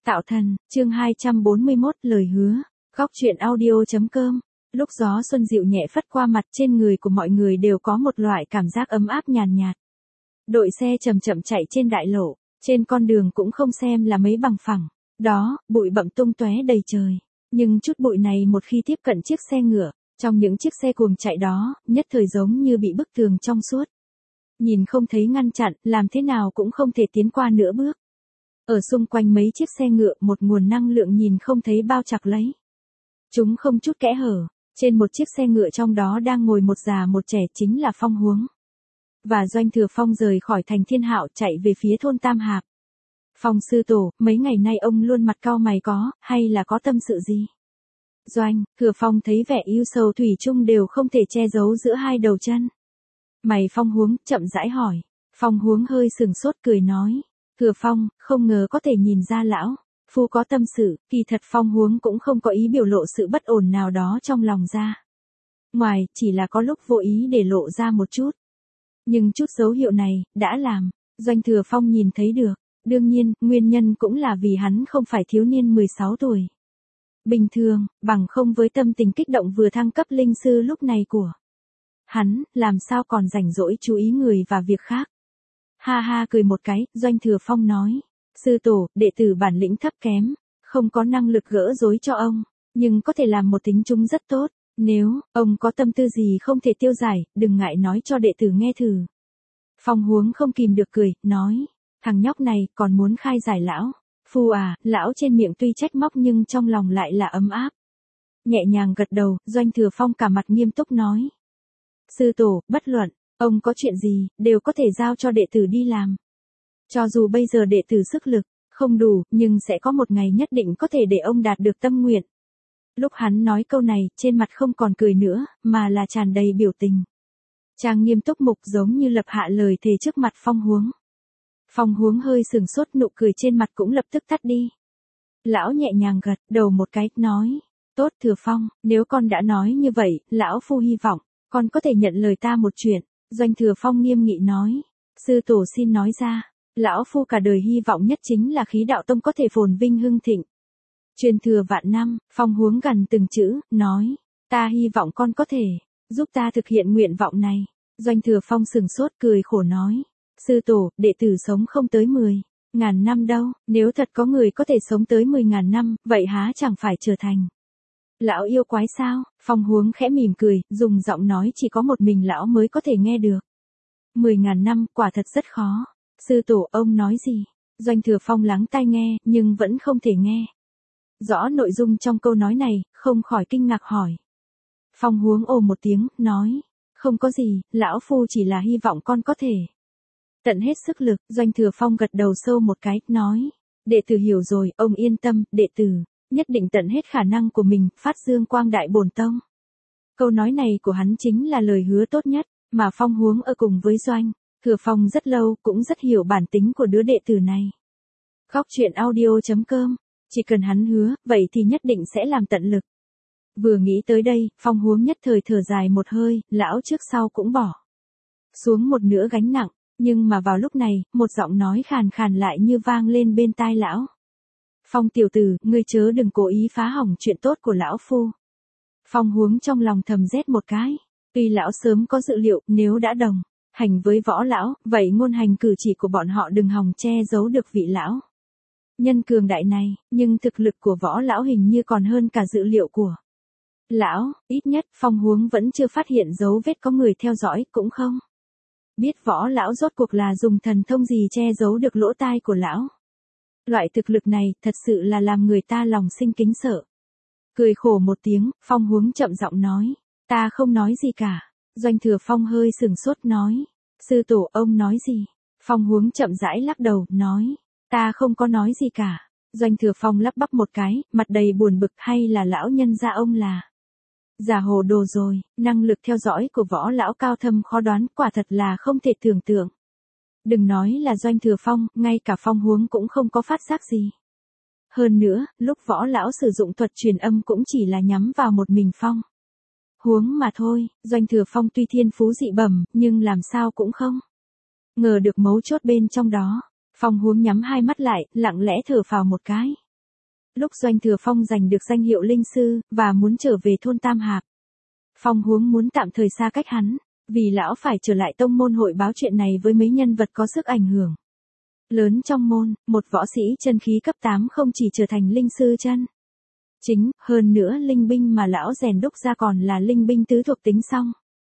Tạo thần, chương 241, lời hứa. Góc truyện audio.com. Lúc gió xuân dịu nhẹ phất qua mặt, trên người của mọi người đều có một loại cảm giác ấm áp nhàn nhạt. Đội xe chậm chậm chạy trên đại lộ, trên con đường cũng không xem là mấy bằng phẳng. Đó, bụi bặm tung tóe đầy trời. Nhưng chút bụi này một khi tiếp cận chiếc xe ngựa, trong những chiếc xe cuồng chạy đó, nhất thời giống như bị bức tường trong suốt. Nhìn không thấy ngăn chặn, làm thế nào cũng không thể tiến qua nửa bước. Ở xung quanh mấy chiếc xe ngựa một nguồn năng lượng nhìn không thấy bao chặt lấy. Chúng không chút kẽ hở, trên một chiếc xe ngựa trong đó đang ngồi một già một trẻ, chính là Phong Huống. Và Doanh Thừa Phong rời khỏi thành Thiên Hạo chạy về phía thôn Tam Hạp. Phong sư tổ, mấy ngày nay ông luôn mặt cau mày hay là có tâm sự gì? Doanh Thừa Phong thấy vẻ yêu sầu thủy chung đều không thể che giấu giữa hai đầu chân. Mày Phong Huống chậm rãi hỏi. Phong Huống hơi sừng sốt cười nói. Thừa Phong, không ngờ có thể nhìn ra lão phu có tâm sự. Kỳ thật Phong Huống cũng không có ý biểu lộ sự bất ổn nào đó trong lòng ra. Ngoài, chỉ là có lúc vô ý để lộ ra một chút. Nhưng chút dấu hiệu này, đã làm Doanh Thừa Phong nhìn thấy được. Đương nhiên, nguyên nhân cũng là vì hắn không phải thiếu niên 16 tuổi. Bình thường, bằng không với tâm tình kích động vừa thăng cấp linh sư lúc này của hắn, làm sao còn rảnh rỗi chú ý người và việc khác. Ha ha cười một cái, Doanh Thừa Phong nói. Sư tổ, đệ tử bản lĩnh thấp kém, không có năng lực gỡ rối cho ông, nhưng có thể làm một tính chung rất tốt. Nếu ông có tâm tư gì không thể tiêu giải, đừng ngại nói cho đệ tử nghe thử. Phong Huống không kìm được cười, nói. Thằng nhóc này còn muốn khai giải lão phu à? Lão trên miệng tuy trách móc nhưng trong lòng lại là ấm áp. Nhẹ nhàng gật đầu, Doanh Thừa Phong cả mặt nghiêm túc nói. Sư tổ, bất luận ông có chuyện gì, đều có thể giao cho đệ tử đi làm. Cho dù bây giờ đệ tử sức lực không đủ, nhưng sẽ có một ngày nhất định có thể để ông đạt được tâm nguyện. Lúc hắn nói câu này, trên mặt không còn cười nữa, mà là tràn đầy biểu tình. Chàng nghiêm túc mục giống như lập hạ lời thề trước mặt Phong Huống. Phong Huống hơi sừng sốt, nụ cười trên mặt cũng lập tức tắt đi. Lão nhẹ nhàng gật đầu một cái, nói. Tốt Thừa Phong, nếu con đã nói như vậy, lão phu hy vọng con có thể nhận lời ta một chuyện. Doanh Thừa Phong nghiêm nghị nói. Sư tổ xin nói ra. Lão phu cả đời hy vọng nhất chính là khí đạo tông có thể phồn vinh hưng thịnh, truyền thừa vạn năm. Phong Huống gần từng chữ, nói. Ta hy vọng con có thể giúp ta thực hiện nguyện vọng này. Doanh Thừa Phong sừng sốt cười khổ nói. Sư tổ, đệ tử sống không tới 10.000 năm đâu. Nếu thật có người có thể sống tới 10.000 năm, vậy há chẳng phải trở thành lão yêu quái sao? Phong Huống khẽ mỉm cười, dùng giọng nói chỉ có một mình lão mới có thể nghe được. 10.000 năm, quả thật rất khó. Sư tổ, ông nói gì? Doanh Thừa Phong lắng tai nghe, nhưng vẫn không thể nghe rõ nội dung trong câu nói này, không khỏi kinh ngạc hỏi. Phong Huống ồ một tiếng, nói. Không có gì, lão phu chỉ là hy vọng con có thể tận hết sức lực. Doanh Thừa Phong gật đầu sâu một cái, nói. Đệ tử hiểu rồi, ông yên tâm, đệ tử nhất định tận hết khả năng của mình, phát dương quang đại bổn tông. Câu nói này của hắn chính là lời hứa tốt nhất mà Phong Huống ở cùng với Doanh Thừa Phong rất lâu, cũng rất hiểu bản tính của đứa đệ tử này. Góc truyện audio.com. Chỉ cần hắn hứa, vậy thì nhất định sẽ làm tận lực. Vừa nghĩ tới đây, Phong Huống nhất thời thở dài một hơi, lão trước sau cũng bỏ xuống một nửa gánh nặng. Nhưng mà vào lúc này, một giọng nói khàn khàn lại như vang lên bên tai lão. Phong tiểu tử, ngươi chớ đừng cố ý phá hỏng chuyện tốt của lão phu. Phong Huống trong lòng thầm rét một cái. Tuy lão sớm có dự liệu, nếu đã đồng hành với võ lão, vậy ngôn hành cử chỉ của bọn họ đừng hòng che giấu được vị lão nhân cường đại này. Nhưng thực lực của võ lão hình như còn hơn cả dự liệu của lão. Ít nhất, Phong Huống vẫn chưa phát hiện dấu vết có người theo dõi, cũng không biết võ lão rốt cuộc là dùng thần thông gì che giấu được lỗ tai của lão. Loại thực lực này, thật sự là làm người ta lòng sinh kính sợ. Cười khổ một tiếng, Phong Huống chậm giọng nói. Ta không nói gì cả. Doanh Thừa Phong hơi sừng sốt nói. Sư tổ, ông nói gì? Phong Huống chậm rãi lắc đầu, nói. Ta không có nói gì cả. Doanh Thừa Phong lắp bắp một cái, mặt đầy buồn bực, hay là lão nhân gia ông là giả hồ đồ rồi. Năng lực theo dõi của võ lão cao thâm khó đoán, quả thật là không thể tưởng tượng. Đừng nói là Doanh Thừa Phong, ngay cả Phong Huống cũng không có phát giác gì. Hơn nữa, lúc võ lão sử dụng thuật truyền âm cũng chỉ là nhắm vào một mình Phong Huống mà thôi. Doanh Thừa Phong tuy thiên phú dị bẩm, nhưng làm sao cũng không ngờ được mấu chốt bên trong đó. Phong Huống nhắm hai mắt lại, lặng lẽ thở phào một cái. Lúc Doanh Thừa Phong giành được danh hiệu linh sư, và muốn trở về thôn Tam Hạp. Phong Huống muốn tạm thời xa cách hắn, vì lão phải trở lại tông môn hội báo chuyện này với mấy nhân vật có sức ảnh hưởng lớn trong môn. Một võ sĩ chân khí cấp 8 không chỉ trở thành linh sư chân chính, hơn nữa linh binh mà lão rèn đúc ra còn là linh binh tứ thuộc tính song.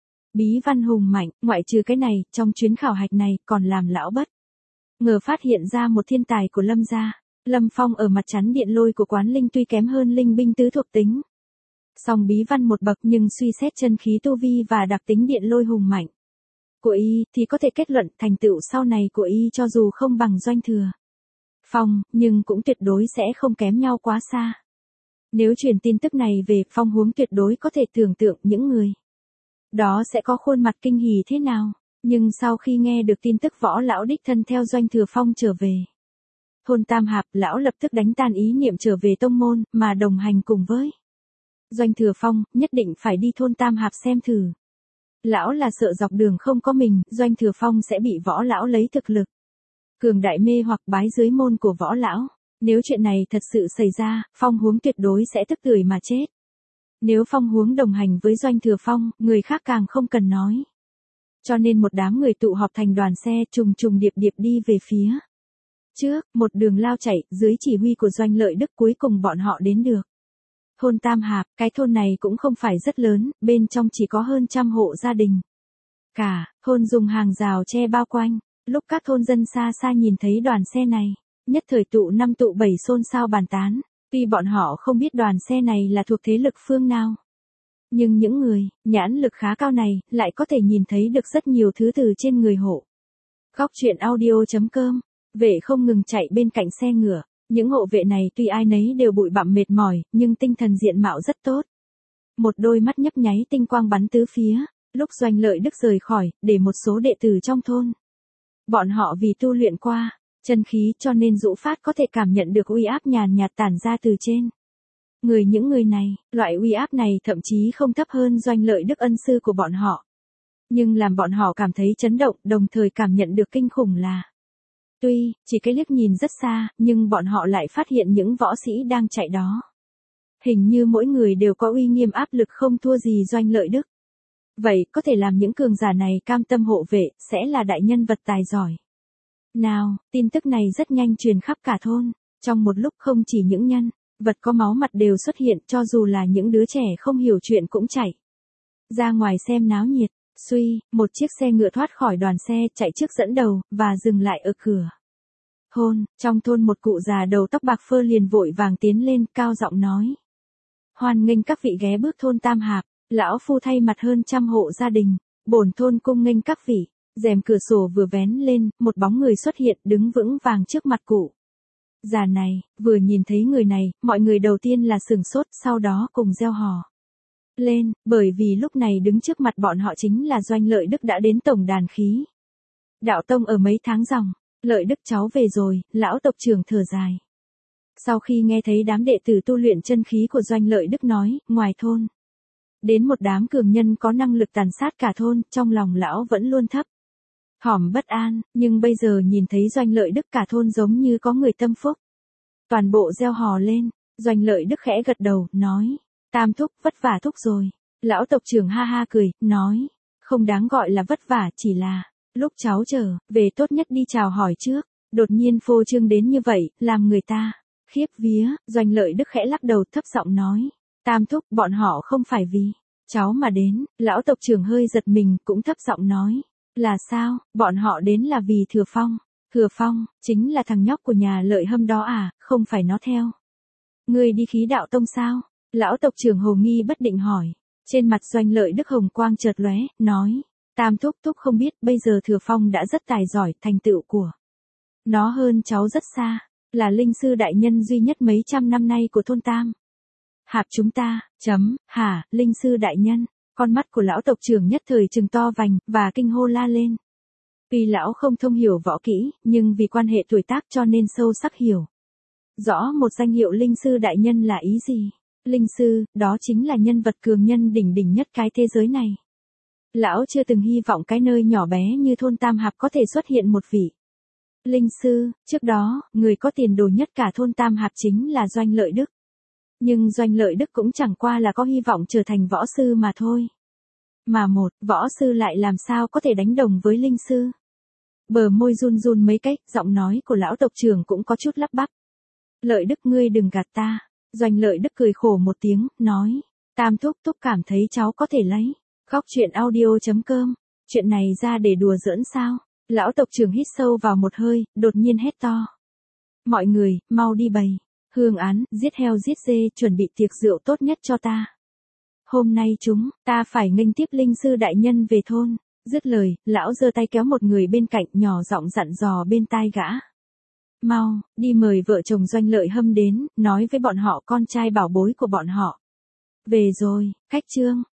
Bí văn hùng mạnh, ngoại trừ cái này, trong chuyến khảo hạch này còn làm lão bất ngờ phát hiện ra một thiên tài của Lâm gia. Lâm Phong ở mặt chắn điện lôi của quán linh tuy kém hơn linh binh tứ thuộc tính, song bí văn một bậc, nhưng suy xét chân khí tu vi và đặc tính điện lôi hùng mạnh của y thì có thể kết luận thành tựu sau này của y cho dù không bằng Doanh Thừa Phong, nhưng cũng tuyệt đối sẽ không kém nhau quá xa. Nếu truyền tin tức này về Phong Huống, tuyệt đối có thể tưởng tượng những người đó sẽ có khuôn mặt kinh hỉ thế nào. Nhưng sau khi nghe được tin tức võ lão đích thân theo Doanh Thừa Phong trở về thôn Tam Hạp, lão lập tức đánh tan ý niệm trở về tông môn, mà đồng hành cùng với Doanh Thừa Phong, nhất định phải đi thôn Tam Hạp xem thử. Lão là sợ dọc đường không có mình, Doanh Thừa Phong sẽ bị võ lão lấy thực lực cường đại mê hoặc bái dưới môn của võ lão. Nếu chuyện này thật sự xảy ra, Phong Huống tuyệt đối sẽ tức tưởi mà chết. Nếu Phong Huống đồng hành với Doanh Thừa Phong, người khác càng không cần nói. Cho nên một đám người tụ họp thành đoàn xe trùng trùng điệp điệp đi về phía trước, một đường lao chạy, dưới chỉ huy của Doanh Lợi Đức. Cuối cùng bọn họ đến được thôn Tam Hạp. Cái thôn này cũng không phải rất lớn, bên trong chỉ có hơn 100 hộ gia đình. Cả thôn dùng hàng rào che bao quanh. Lúc các thôn dân xa xa nhìn thấy đoàn xe này, nhất thời tụ 5 tụ 7 xôn xao bàn tán. Tuy bọn họ không biết đoàn xe này là thuộc thế lực phương nào, nhưng những người nhãn lực khá cao này lại có thể nhìn thấy được rất nhiều thứ từ trên người hộ. Góc truyện audio.com. Vệ không ngừng chạy bên cạnh xe ngựa. Những hộ vệ này tuy ai nấy đều bụi bặm mệt mỏi, nhưng tinh thần diện mạo rất tốt. Một đôi mắt nhấp nháy tinh quang bắn tứ phía. Lúc Doanh Lợi Đức rời khỏi, để một số đệ tử trong thôn, bọn họ vì tu luyện qua chân khí, cho nên Dũ Phát có thể cảm nhận được uy áp nhàn nhạt tản ra từ trên người những người này. Loại uy áp này thậm chí không thấp hơn Doanh Lợi Đức ân sư của bọn họ, nhưng làm bọn họ cảm thấy chấn động, đồng thời cảm nhận được kinh khủng là tuy chỉ cái liếc nhìn rất xa, nhưng bọn họ lại phát hiện những võ sĩ đang chạy đó hình như mỗi người đều có uy nghiêm áp lực không thua gì Doanh Lợi Đức. Vậy có thể làm những cường giả này cam tâm hộ vệ, sẽ là đại nhân vật tài giỏi nào. Tin tức này rất nhanh truyền khắp cả thôn. Trong một lúc, không chỉ những nhân vật có máu mặt đều xuất hiện, cho dù là những đứa trẻ không hiểu chuyện cũng chạy ra ngoài xem náo nhiệt. Suy, một chiếc xe ngựa thoát khỏi đoàn xe, chạy trước dẫn đầu, và dừng lại ở cửa thôn. Trong thôn một cụ già đầu tóc bạc phơ liền vội vàng tiến lên, cao giọng nói: Hoan nghênh các vị ghé bước thôn Tam Hạp. Lão phu thay mặt hơn 100 hộ gia đình, bổn thôn cung nghênh các vị. Rèm cửa sổ vừa vén lên, một bóng người xuất hiện, đứng vững vàng trước mặt cụ già này. Vừa nhìn thấy người này, mọi người đầu tiên là sửng sốt, sau đó cùng reo hò lên, bởi vì lúc này đứng trước mặt bọn họ chính là Doanh Lợi Đức đã đến tổng đàn khí đạo tông ở mấy tháng dòng. Lợi Đức cháu về rồi, lão tộc trưởng thở dài. Sau khi nghe thấy đám đệ tử tu luyện chân khí của Doanh Lợi Đức nói, ngoài thôn đến một đám cường nhân có năng lực tàn sát cả thôn, trong lòng lão vẫn luôn thấp thỏm bất an, nhưng bây giờ nhìn thấy Doanh Lợi Đức, cả thôn giống như có người tâm phúc. Toàn bộ reo hò lên. Doanh Lợi Đức khẽ gật đầu, nói: Tam thúc, vất vả thúc rồi. Lão tộc trưởng ha ha cười, nói: Không đáng gọi là vất vả, chỉ là lúc cháu trở về tốt nhất đi chào hỏi trước. Đột nhiên phô trương đến như vậy, làm người ta khiếp vía. Doanh Lợi Đức khẽ lắc đầu, thấp giọng nói: Tam thúc, bọn họ không phải vì cháu mà đến. Lão tộc trưởng hơi giật mình, cũng thấp giọng nói: Là sao? Bọn họ đến là vì Thừa Phong. Thừa Phong, chính là thằng nhóc của nhà Lợi Hâm đó à, không phải nó theo ngươi đi khí đạo tông sao? Lão tộc trưởng hồ nghi bất định hỏi. Trên mặt Doanh Lợi Đức hồng quang chợt lóe, nói: Tam thúc thúc không biết, bây giờ Thừa Phong đã rất tài giỏi, thành tựu của nó hơn cháu rất xa, là linh sư đại nhân duy nhất mấy trăm năm nay của thôn Tam Hạp chúng ta. Hả, linh sư đại nhân? Con mắt của lão tộc trưởng nhất thời trừng to vành, và kinh hô la lên. Tuy lão không thông hiểu võ kỹ, nhưng vì quan hệ tuổi tác cho nên sâu sắc hiểu rõ một danh hiệu linh sư đại nhân là ý gì. Linh sư, đó chính là nhân vật cường nhân đỉnh đỉnh nhất cái thế giới này. Lão chưa từng hy vọng cái nơi nhỏ bé như thôn Tam Hạp có thể xuất hiện một vị Linh sư, trước đó, người có tiền đồ nhất cả thôn Tam Hạp chính là Doanh Lợi Đức. Nhưng Doanh Lợi Đức cũng chẳng qua là có hy vọng trở thành võ sư mà thôi. Mà một võ sư lại làm sao có thể đánh đồng với linh sư. Bờ môi run run mấy cách, giọng nói của lão tộc trưởng cũng có chút lắp bắp. Lợi Đức ngươi đừng gạt ta. Doanh Lợi Đức cười khổ một tiếng, nói. Tam thúc thúc cảm thấy cháu có thể lấy. Khóc chuyện audio.com. Chuyện này ra để đùa giỡn sao? Lão tộc trưởng hít sâu vào một hơi, đột nhiên hét to. Mọi người, mau đi bày. Hương án, giết heo giết dê, chuẩn bị tiệc rượu tốt nhất cho ta. Hôm nay ta phải nghênh tiếp linh sư đại nhân về thôn. Dứt lời, lão giơ tay kéo một người bên cạnh nhỏ giọng dặn dò bên tai gã. Mau, đi mời vợ chồng Doanh Lợi Hâm đến, nói với bọn họ con trai bảo bối của bọn họ. Về rồi, khách trương.